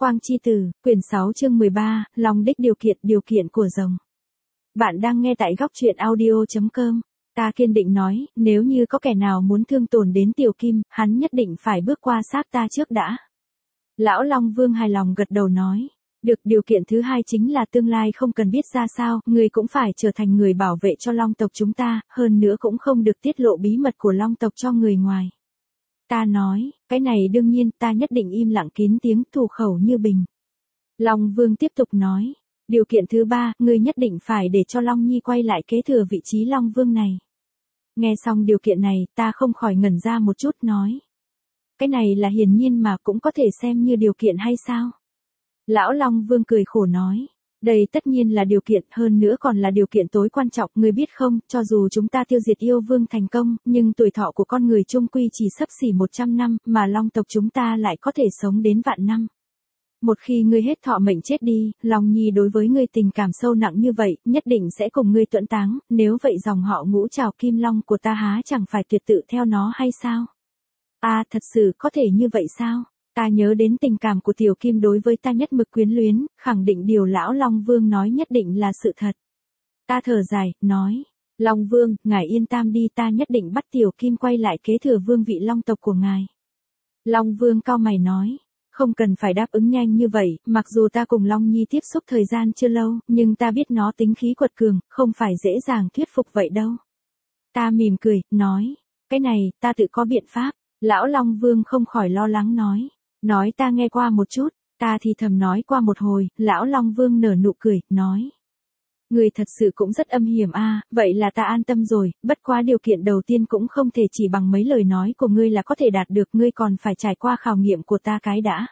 Quang Chi Tử, quyển 6 chương 13, Long đích điều kiện của rồng. Bạn đang nghe tại góc truyện audio.com. Ta kiên định nói, nếu như có kẻ nào muốn thương tổn đến Tiểu Kim, hắn nhất định phải bước qua xác ta trước đã. Lão Long Vương hài lòng gật đầu nói. Được, điều kiện thứ hai chính là tương lai không cần biết ra sao, người cũng phải trở thành người bảo vệ cho Long tộc chúng ta, hơn nữa cũng không được tiết lộ bí mật của Long tộc cho người ngoài. Ta nói, cái này đương nhiên, ta nhất định im lặng kín tiếng, thủ khẩu như bình. Long Vương tiếp tục nói, điều kiện thứ ba, ngươi nhất định phải để cho Long Nhi quay lại kế thừa vị trí Long Vương này. Nghe xong điều kiện này, ta không khỏi ngẩn ra một chút nói. Cái này là hiển nhiên mà cũng có thể xem như điều kiện hay sao? Lão Long Vương cười khổ nói. Đây tất nhiên là điều kiện, hơn nữa còn là điều kiện tối quan trọng, ngươi biết không, cho dù chúng ta tiêu diệt yêu vương thành công, nhưng tuổi thọ của con người chung quy chỉ xấp xỉ 100 năm, mà Long tộc chúng ta lại có thể sống đến vạn năm. Một khi ngươi hết thọ mệnh chết đi, Long Nhi đối với ngươi tình cảm sâu nặng như vậy, nhất định sẽ cùng ngươi tuẫn táng, nếu vậy dòng họ Ngũ Trảo Kim Long của ta há chẳng phải tuyệt tự theo nó hay sao? Thật sự có thể như vậy sao? Ta nhớ đến tình cảm của Tiểu Kim đối với ta nhất mực quyến luyến, khẳng định điều lão Long Vương nói nhất định là sự thật. Ta thở dài, nói, Long Vương, ngài yên tâm đi, ta nhất định bắt Tiểu Kim quay lại kế thừa vương vị Long tộc của ngài. Long Vương cau mày nói, không cần phải đáp ứng nhanh như vậy, mặc dù ta cùng Long Nhi tiếp xúc thời gian chưa lâu, nhưng ta biết nó tính khí quật cường, không phải dễ dàng thuyết phục vậy đâu. Ta mỉm cười, nói, cái này, ta tự có biện pháp. Lão Long Vương không khỏi lo lắng nói ta nghe qua một chút, ta thì thầm nói qua một hồi, lão Long Vương nở nụ cười, nói. Người thật sự cũng rất âm hiểm vậy là ta an tâm rồi, bất quá điều kiện đầu tiên cũng không thể chỉ bằng mấy lời nói của ngươi là có thể đạt được, ngươi còn phải trải qua khảo nghiệm của ta cái đã.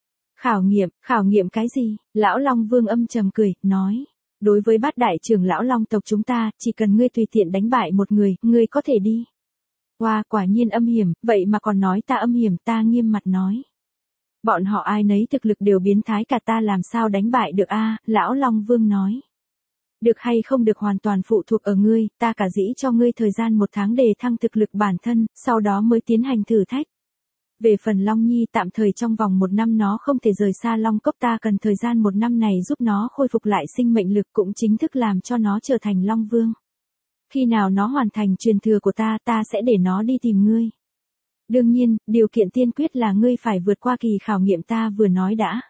Khảo nghiệm cái gì? Lão Long Vương âm trầm cười, nói. Đối với bát đại trưởng lão Long tộc chúng ta, chỉ cần ngươi tùy tiện đánh bại một người, ngươi có thể đi. Wow, quả nhiên âm hiểm, vậy mà còn nói ta âm hiểm, ta nghiêm mặt nói. Bọn họ ai nấy thực lực đều biến thái cả, ta làm sao đánh bại được lão Long Vương nói. Được hay không được hoàn toàn phụ thuộc ở ngươi, ta cả dĩ cho ngươi thời gian 1 tháng để thăng thực lực bản thân, sau đó mới tiến hành thử thách. Về phần Long Nhi, tạm thời trong vòng 1 năm nó không thể rời xa Long Cốc, ta cần thời gian 1 năm này giúp nó khôi phục lại sinh mệnh lực, cũng chính thức làm cho nó trở thành Long Vương. Khi nào nó hoàn thành truyền thừa của ta, ta sẽ để nó đi tìm ngươi. Đương nhiên, điều kiện tiên quyết là ngươi phải vượt qua kỳ khảo nghiệm ta vừa nói đã.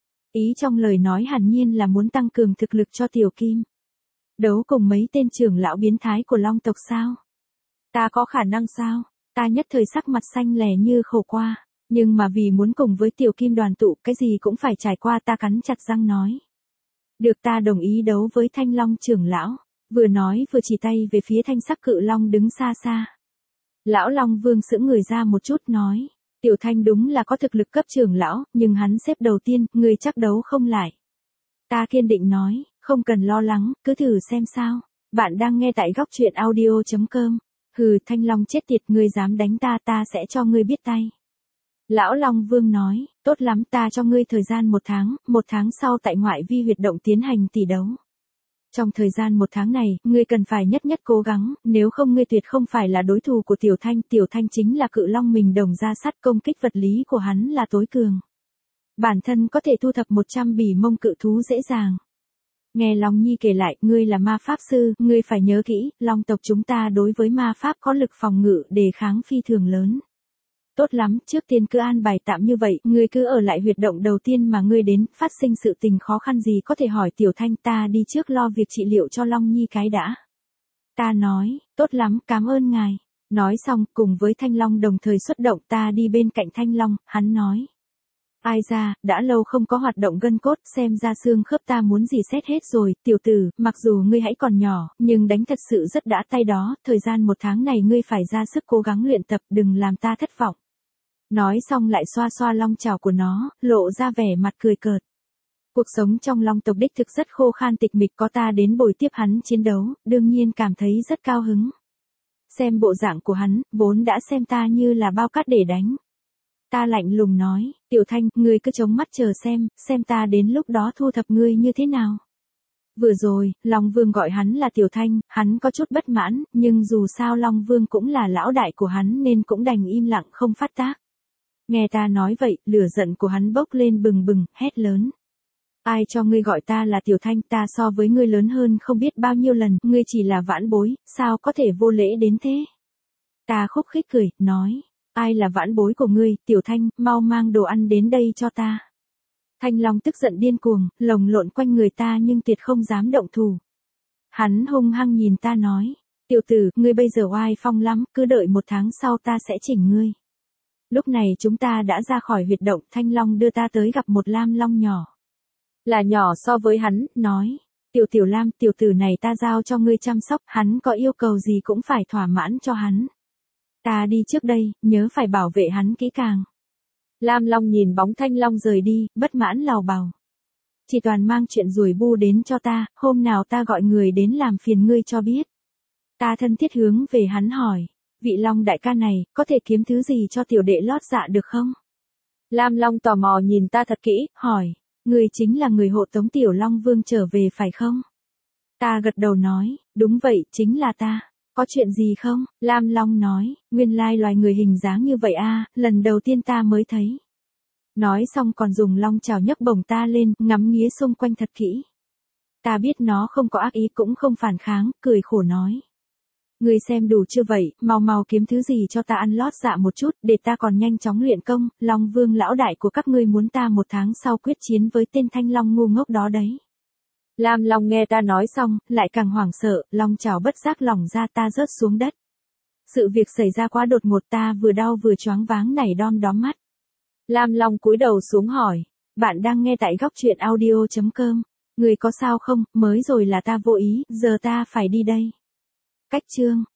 Ý trong lời nói hẳn nhiên là muốn tăng cường thực lực cho Tiểu Kim. Đấu cùng mấy tên trưởng lão biến thái của Long tộc sao? Ta có khả năng sao? Ta nhất thời sắc mặt xanh lè như khổ qua. Nhưng mà vì muốn cùng với Tiểu Kim đoàn tụ, cái gì cũng phải trải qua, ta cắn chặt răng nói. Được, ta đồng ý đấu với Thanh Long trưởng lão. Vừa nói vừa chỉ tay về phía thanh sắc cự long đứng xa xa. Lão Long Vương sững người ra một chút nói. Tiểu Thanh đúng là có thực lực cấp trưởng lão, nhưng hắn xếp đầu tiên, người chắc đấu không lại. Ta kiên định nói, không cần lo lắng, cứ thử xem sao. Bạn đang nghe tại góc truyện audio.com. Hừ, Thanh Long chết tiệt, ngươi dám đánh ta, ta sẽ cho ngươi biết tay. Lão Long Vương nói, tốt lắm, ta cho ngươi thời gian 1 tháng, 1 tháng sau tại ngoại vi huyệt động tiến hành tỷ đấu. Trong thời gian 1 tháng này, ngươi cần phải nhất cố gắng, nếu không ngươi tuyệt không phải là đối thủ của Tiểu Thanh chính là cự long mình đồng ra sắt, công kích vật lý của hắn là tối cường. Bản thân có thể thu thập 100 bỉ mông cự thú dễ dàng. Nghe Long Nhi kể lại, ngươi là ma pháp sư, ngươi phải nhớ kỹ, Long tộc chúng ta đối với ma pháp có lực phòng ngự đề kháng phi thường lớn. Tốt lắm, trước tiên cứ an bài tạm như vậy, ngươi cứ ở lại huyệt động đầu tiên mà ngươi đến, phát sinh sự tình khó khăn gì có thể hỏi Tiểu Thanh, ta đi trước lo việc trị liệu cho Long Nhi cái đã. Ta nói, tốt lắm, cảm ơn ngài. Nói xong, cùng với Thanh Long đồng thời xuất động, ta đi bên cạnh Thanh Long, hắn nói. Ai ra, đã lâu không có hoạt động gân cốt, xem ra xương khớp ta muốn gì xét hết rồi, tiểu tử, mặc dù ngươi hãy còn nhỏ, nhưng đánh thật sự rất đã tay đó, thời gian 1 tháng này ngươi phải ra sức cố gắng luyện tập, đừng làm ta thất vọng. Nói xong lại xoa xoa long chảo của nó, lộ ra vẻ mặt cười cợt. Cuộc sống trong Long tộc đích thực rất khô khan tịch mịch, có ta đến bồi tiếp hắn chiến đấu, đương nhiên cảm thấy rất cao hứng. Xem bộ dạng của hắn, vốn đã xem ta như là bao cát để đánh. Ta lạnh lùng nói, Tiểu Thanh, ngươi cứ chống mắt chờ xem ta đến lúc đó thu thập ngươi như thế nào. Vừa rồi, Long Vương gọi hắn là Tiểu Thanh, hắn có chút bất mãn, nhưng dù sao Long Vương cũng là lão đại của hắn nên cũng đành im lặng không phát tác. Nghe ta nói vậy, lửa giận của hắn bốc lên bừng bừng, hét lớn. Ai cho ngươi gọi ta là Tiểu Thanh, ta so với ngươi lớn hơn không biết bao nhiêu lần, ngươi chỉ là vãn bối, sao có thể vô lễ đến thế? Ta khúc khích cười, nói, ai là vãn bối của ngươi, Tiểu Thanh, mau mang đồ ăn đến đây cho ta. Thanh Long tức giận điên cuồng, lồng lộn quanh người ta nhưng tuyệt không dám động thủ. Hắn hung hăng nhìn ta nói, tiểu tử, ngươi bây giờ oai phong lắm, cứ đợi 1 tháng sau ta sẽ chỉnh ngươi. Lúc này chúng ta đã ra khỏi huyệt động, Thanh Long đưa ta tới gặp một lam long nhỏ. Là nhỏ so với hắn, nói, Tiểu Lam, tiểu tử này ta giao cho ngươi chăm sóc, hắn có yêu cầu gì cũng phải thỏa mãn cho hắn. Ta đi trước đây, nhớ phải bảo vệ hắn kỹ càng. Lam Long nhìn bóng Thanh Long rời đi, bất mãn lào bào. Chỉ toàn mang chuyện rủi bu đến cho ta, hôm nào ta gọi người đến làm phiền ngươi cho biết. Ta thân thiết hướng về hắn hỏi, vị Long đại ca này, có thể kiếm thứ gì cho tiểu đệ lót dạ được không? Lam Long tò mò nhìn ta thật kỹ, hỏi, ngươi chính là người hộ tống tiểu Long Vương trở về phải không? Ta gật đầu nói, đúng vậy, chính là ta. Có chuyện gì không? Lam Long nói, nguyên lai loài người hình dáng như vậy a, lần đầu tiên ta mới thấy. Nói xong còn dùng long chảo nhấc bổng ta lên, ngắm nghía xung quanh thật kỹ. Ta biết nó không có ác ý cũng không phản kháng, cười khổ nói. Ngươi xem đủ chưa vậy, mau mau kiếm thứ gì cho ta ăn lót dạ một chút, để ta còn nhanh chóng luyện công, Long Vương lão đại của các ngươi muốn ta 1 tháng sau quyết chiến với tên Thanh Long ngu ngốc đó đấy. Lam Long nghe ta nói xong, lại càng hoảng sợ, long chảo bất giác lỏng ra ta rớt xuống đất. Sự việc xảy ra quá đột ngột, ta vừa đau vừa choáng váng nảy đom đóm mắt. Lam Long cúi đầu xuống hỏi, bạn đang nghe tại góc truyện audio.com, người có sao không, mới rồi là ta vô ý, giờ ta phải đi đây. Cách chương